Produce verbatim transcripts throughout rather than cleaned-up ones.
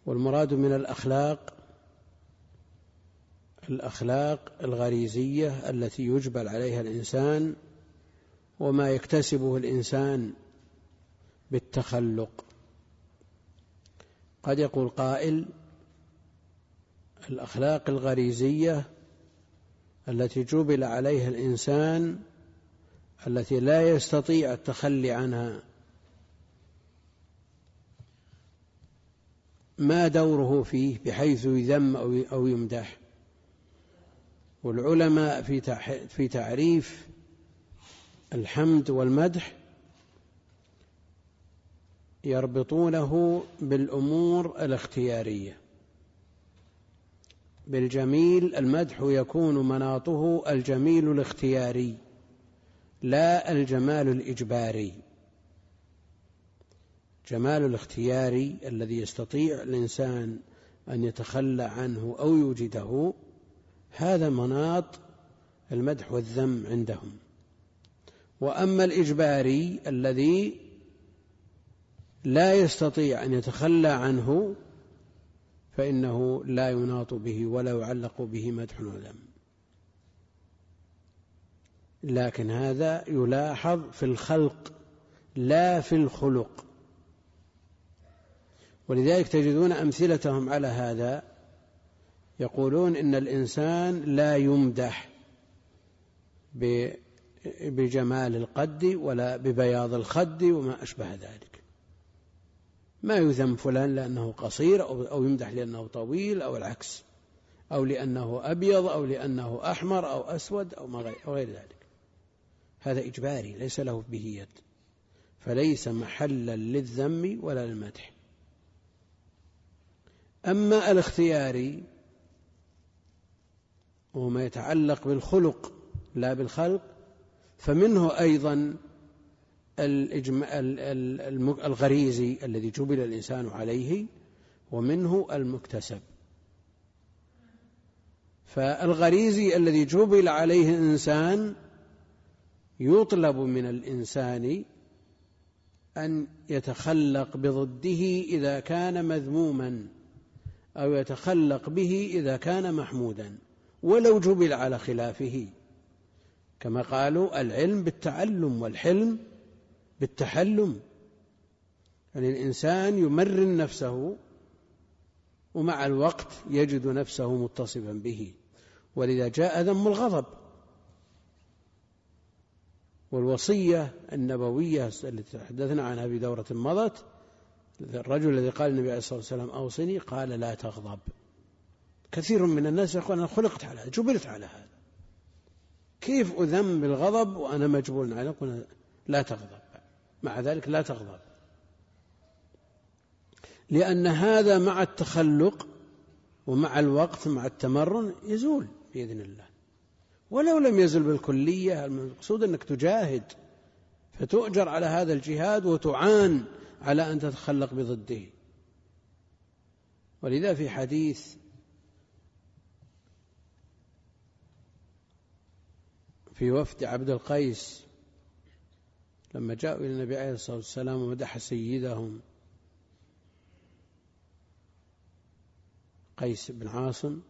والمراد من الأخلاق الأخلاق الغريزية التي يجبل عليها الإنسان وما يكتسبه الإنسان بالتخلق. قد يقول قائل: الأخلاق الغريزية التي جبل عليها الإنسان التي لا يستطيع التخلي عنها، ما دوره فيه بحيث يذم أو يمدح؟ والعلماء في تعريف الحمد والمدح يربطونه بالأمور الاختيارية. بالجميل المدح يكون مناطه الجميل الاختياري لا الجمال الإجباري. جمال الاختياري الذي يستطيع الإنسان أن يتخلى عنه أو يوجده، هذا مناط المدح والذم عندهم. وأما الإجباري الذي لا يستطيع أن يتخلى عنه فإنه لا يناط به ولا يعلق به مدح وذم. لكن هذا يلاحظ في الخلق لا في الخلق، ولذلك تجدون أمثلتهم على هذا يقولون إن الإنسان لا يمدح بجمال القد ولا ببياض الخد وما أشبه ذلك، ما يذم فلان لأنه قصير أو يمدح لأنه طويل أو العكس، أو لأنه أبيض أو لأنه أحمر أو أسود أو غير ذلك. هذا إجباري ليس له به يد، فليس محلا للذم ولا للمدح. أما الاختياري وما يتعلق بالخلق لا بالخلق، فمنه أيضا الغريزي الذي جبل الإنسان عليه، ومنه المكتسب. فالغريزي الذي جبل عليه الإنسان يطلب من الإنسان أن يتخلق بضده إذا كان مذموما، أو يتخلق به إذا كان محمودا ولو جبل على خلافه. كما قالوا: العلم بالتعلم والحلم بالتحلم. يعني الإنسان يمرن نفسه ومع الوقت يجد نفسه متصفا به. ولذا جاء ذم الغضب. والوصية النبوية التي تحدثنا عنها في دورة مضت، الرجل الذي قال النبي عليه الصلاة والسلام: أوصني، قال: لا تغضب. كثير من الناس يقول: أنا خلقت على هذا، جبلت على هذا، كيف أذم بالغضب وأنا مجبول على أن لا تغضب؟ مع ذلك لا تغضب، لأن هذا مع التخلق ومع الوقت مع التمرن يزول بإذن الله. ولو لم يزل بالكلية، المقصود أنك تجاهد فتؤجر على هذا الجهاد وتعان على أن تتخلق بضده. ولذا في حديث في وفد عبد القيس لما جاءوا إلى النبي عليه الصلاة والسلام ومدح سيدهم قيس بن عاصم،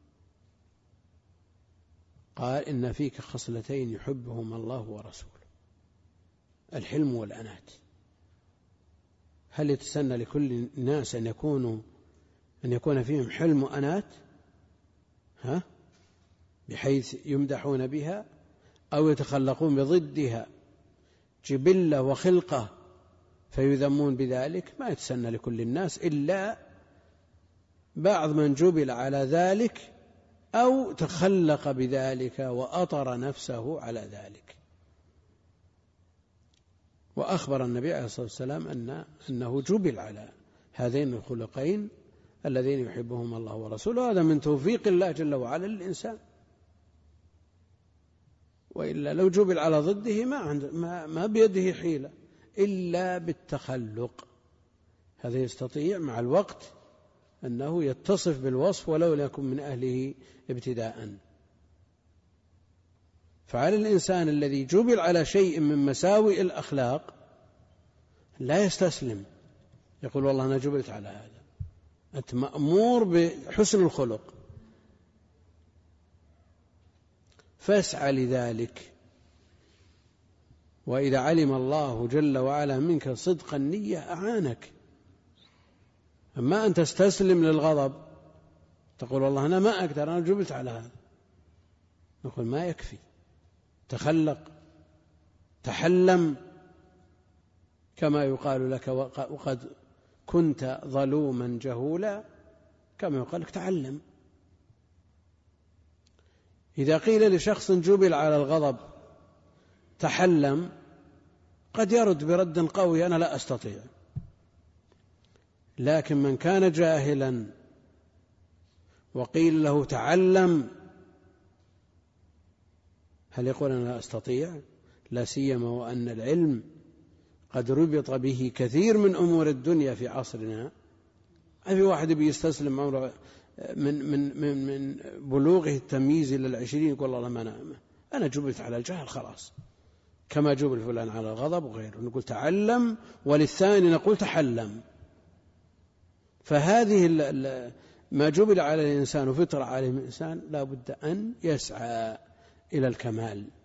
قال: إن فيك خصلتين يحبهما الله ورسوله: الحلم والأنات. هل يتسنى لكل الناس أن يكونوا أن يكون فيهم حلم وأنات ها بحيث يمدحون بها، أو يتخلقون بضدها جبلة وخلقة فيذمون بذلك؟ ما يتسنى لكل الناس إلا بعض من جبل على ذلك أو تخلق بذلك وأطر نفسه على ذلك. وأخبر النبي عليه الصلاة والسلام أن أنه جبل على هذين الخلقين الذين يحبهم الله ورسوله. هذا من توفيق الله جل وعلا للإنسان، وإلا لو جبل على ضده ما, عند ما, ما بيده حيلة إلا بالتخلق. هذا يستطيع مع الوقت أنه يتصف بالوصف ولو لم يكن من أهله ابتداء. فعلى الإنسان الذي جبل على شيء من مساوئ الأخلاق لا يستسلم، يقول: والله أنا جبلت على هذا، أنت مأمور بحسن الخلق، فاسعى لذلك. وإذا علم الله جل وعلا منك صدق النية أعانك. أما أن تستسلم للغضب تقول والله أنا ما أقدر، أنا جبت على هذا، نقول ما يكفي، تخلق، تحلم، كما يقال لك وقد كنت ظلوما جهولا، كما يقال لك تعلم. إذا قيل لشخص جبل على الغضب تحلم قد يرد برد قوي أنا لا أستطيع، لكن من كان جاهلا وقيل له تعلم هل يقول أنا لا أستطيع؟ لا سيما وأن العلم قد ربط به كثير من أمور الدنيا في عصرنا. في واحد بيستسلم عمره من من من من بلوغه التمييز إلى العشرين يقول الله ما أنا أنا جبلت على الجهل خلاص، كما جبل فلان على الغضب وغيره. نقول تعلم، وللثاني نقول تحلم. فهذه ما جبل على الإنسان وفطر عليه الإنسان لا بد أن يسعى إلى الكمال.